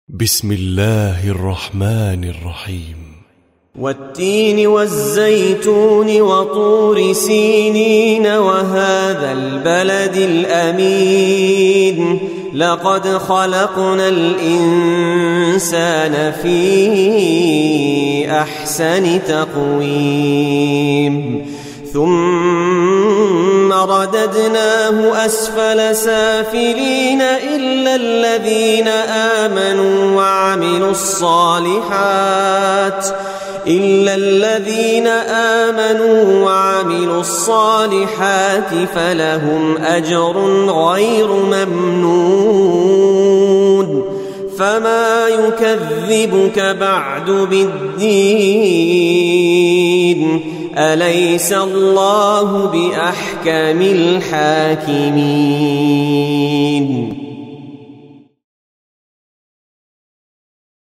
بسم الله الرحمن الرحيم. والتين والزيتون وطور سينين وهذا البلد الأمين لقد خلقنا الإنسان في أحسن تقويم ثم رددناه أسفل سافلين إلا الذين آمنوا وعملوا الصالحات فلهم أجر غير ممنون فما يكذبك بعد بالدين أليس الله بأحكم الحاكمين.